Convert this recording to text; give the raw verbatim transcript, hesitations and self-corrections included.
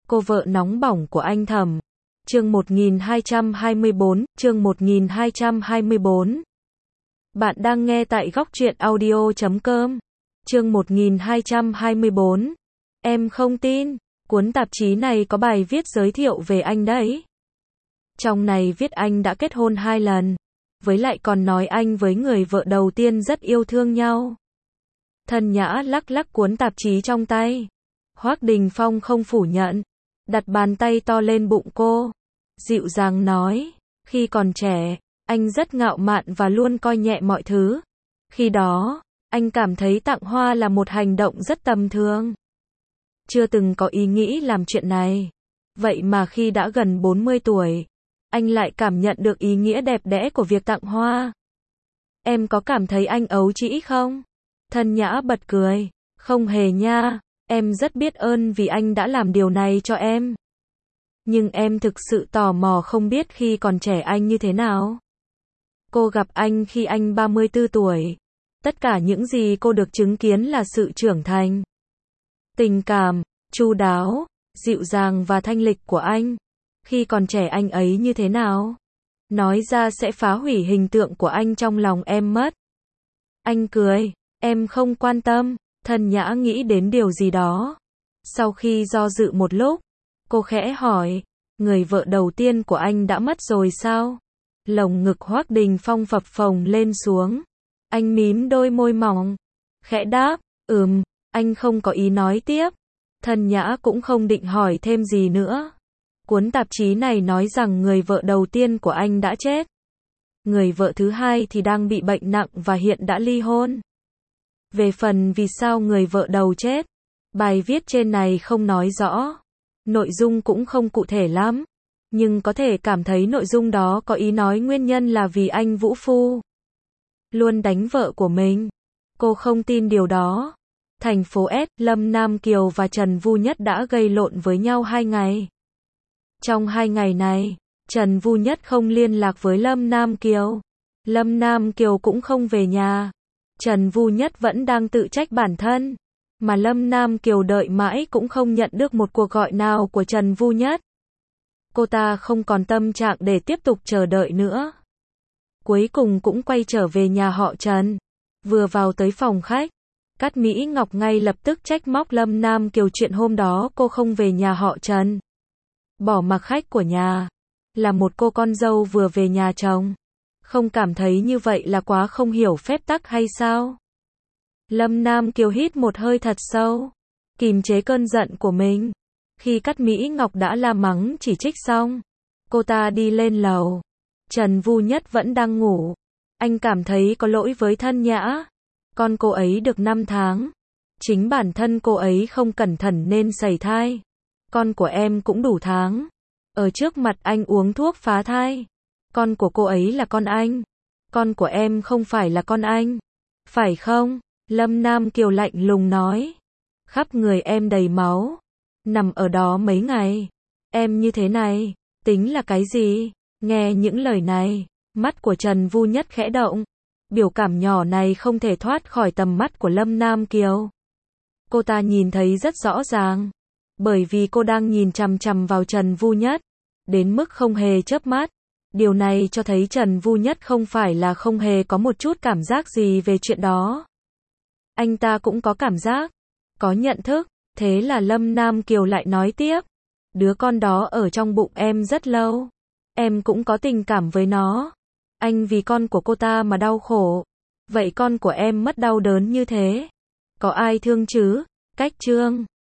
cô vợ nóng bỏng của anh Thẩm. Chương một nghìn hai trăm hai mươi bốn, chương một nghìn hai trăm hai mươi bốn. Bạn đang nghe tại góc truyện audio chấm com. Chương một nghìn hai trăm hai mươi bốn. Em không tin, cuốn tạp chí này có bài viết giới thiệu về anh đấy. Trong này viết anh đã kết hôn hai lần, với lại còn nói anh với người vợ đầu tiên rất yêu thương nhau. Thân Nhã lắc lắc cuốn tạp chí trong tay. Hoác Đình Phong không phủ nhận, đặt bàn tay to lên bụng cô, dịu dàng nói, khi còn trẻ, anh rất ngạo mạn và luôn coi nhẹ mọi thứ. Khi đó, anh cảm thấy tặng hoa là một hành động rất tầm thường. Chưa từng có ý nghĩ làm chuyện này. Vậy mà khi đã gần bốn mươi tuổi, anh lại cảm nhận được ý nghĩa đẹp đẽ của việc tặng hoa. Em có cảm thấy anh ấu trĩ không? Thân Nhã bật cười, không hề nha, em rất biết ơn vì anh đã làm điều này cho em. Nhưng em thực sự tò mò không biết khi còn trẻ anh như thế nào. Cô gặp anh khi anh ba mươi tư tuổi. Tất cả những gì cô được chứng kiến là sự trưởng thành, tình cảm, chu đáo, dịu dàng và thanh lịch của anh. Khi còn trẻ anh ấy như thế nào? Nói ra sẽ phá hủy hình tượng của anh trong lòng em mất. Anh cười, em không quan tâm. Thân Nhã nghĩ đến điều gì đó. Sau khi do dự một lúc, cô khẽ hỏi, người vợ đầu tiên của anh đã mất rồi sao? Lồng ngực Hoác Đình Phong phập phồng lên xuống. Anh mím đôi môi mỏng, khẽ đáp, ừm, anh không có ý nói tiếp. Thân Nhã cũng không định hỏi thêm gì nữa. Cuốn tạp chí này nói rằng người vợ đầu tiên của anh đã chết. Người vợ thứ hai thì đang bị bệnh nặng và hiện đã ly hôn. Về phần vì sao người vợ đầu chết, bài viết trên này không nói rõ. Nội dung cũng không cụ thể lắm. Nhưng có thể cảm thấy nội dung đó có ý nói nguyên nhân là vì anh Vũ Phu luôn đánh vợ của mình. Cô không tin điều đó. Thành phố S, Lâm Nam Kiều và Trần Vu Nhất đã gây lộn với nhau hai ngày. Trong hai ngày này, Trần Vu Nhất không liên lạc với Lâm Nam Kiều. Lâm Nam Kiều cũng không về nhà. Trần Vu Nhất vẫn đang tự trách bản thân. Mà Lâm Nam Kiều đợi mãi cũng không nhận được một cuộc gọi nào của Trần Vu Nhất. Cô ta không còn tâm trạng để tiếp tục chờ đợi nữa. Cuối cùng cũng quay trở về nhà họ Trần. Vừa vào tới phòng khách, Cát Mỹ Ngọc ngay lập tức trách móc Lâm Nam Kiều chuyện hôm đó cô không về nhà họ Trần. Bỏ mặc khách của nhà. Là một cô con dâu vừa về nhà chồng. Không cảm thấy như vậy là quá không hiểu phép tắc hay sao? Lâm Nam Kiều hít một hơi thật sâu, kìm chế cơn giận của mình. Khi Cát Mỹ Ngọc đã la mắng chỉ trích xong, cô ta đi lên lầu. Trần Vu Nhất vẫn đang ngủ. Anh cảm thấy có lỗi với Thân Nhã. Con cô ấy được năm tháng. Chính bản thân cô ấy không cẩn thận nên sẩy thai. Con của em cũng đủ tháng. Ở trước mặt anh uống thuốc phá thai. Con của cô ấy là con anh. Con của em không phải là con anh. Phải không? Lâm Nam Kiều lạnh lùng nói. Khắp người em đầy máu. Nằm ở đó mấy ngày. Em như thế này, tính là cái gì? Nghe những lời này, mắt của Trần Vu Nhất khẽ động. Biểu cảm nhỏ này không thể thoát khỏi tầm mắt của Lâm Nam Kiều. Cô ta nhìn thấy rất rõ ràng. Bởi vì cô đang nhìn chằm chằm vào Trần Vu Nhất. Đến mức không hề chớp mắt. Điều này cho thấy Trần Vu Nhất không phải là không hề có một chút cảm giác gì về chuyện đó. Anh ta cũng có cảm giác, có nhận thức. Thế là Lâm Nam Kiều lại nói tiếp. Đứa con đó ở trong bụng em rất lâu. Em cũng có tình cảm với nó. Anh vì con của cô ta mà đau khổ. Vậy con của em mất đau đớn như thế. Có ai thương chứ? Cách chương